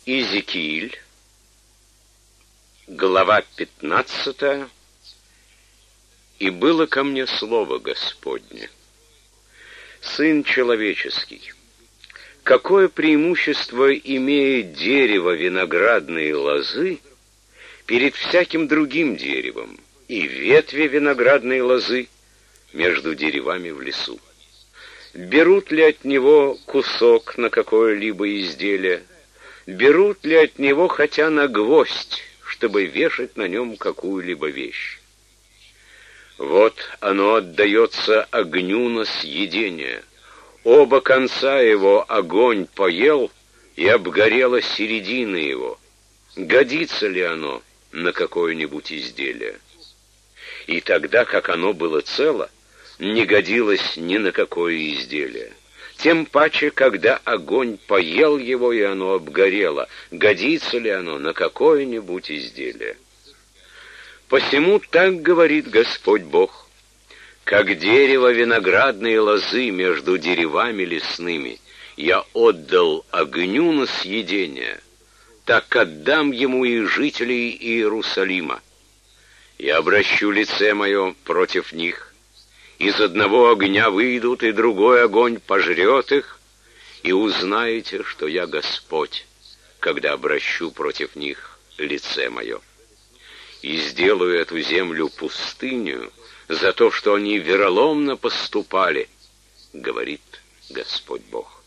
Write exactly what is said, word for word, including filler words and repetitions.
Иезекииль, глава пятнадцатая. «И было ко мне слово Господне: Сын человеческий, какое преимущество имеет дерево виноградной лозы перед всяким другим деревом, и ветви виноградной лозы между деревами в лесу? Берут ли от него кусок на какое-либо изделие? Берут ли от него хотя на гвоздь, чтобы вешать на нем какую-либо вещь? Вот оно отдается огню на съедение. Оба конца его огонь поел, и обгорела середина его. Годится ли оно на какое-нибудь изделие? И тогда, как оно было цело, не годилось ни на какое изделие. Тем паче, когда огонь поел его, и оно обгорело, годится ли оно на какое-нибудь изделие? Посему так говорит Господь Бог: как дерево виноградной лозы между деревами лесными я отдал огню на съедение, так отдам ему и жителей Иерусалима. И обращу лице мое против них. Из одного огня выйдут, и другой огонь пожрет их, и узнаете, что я Господь, когда обращу против них лице мое. И сделаю эту землю пустыню за то, что они вероломно поступали, говорит Господь Бог».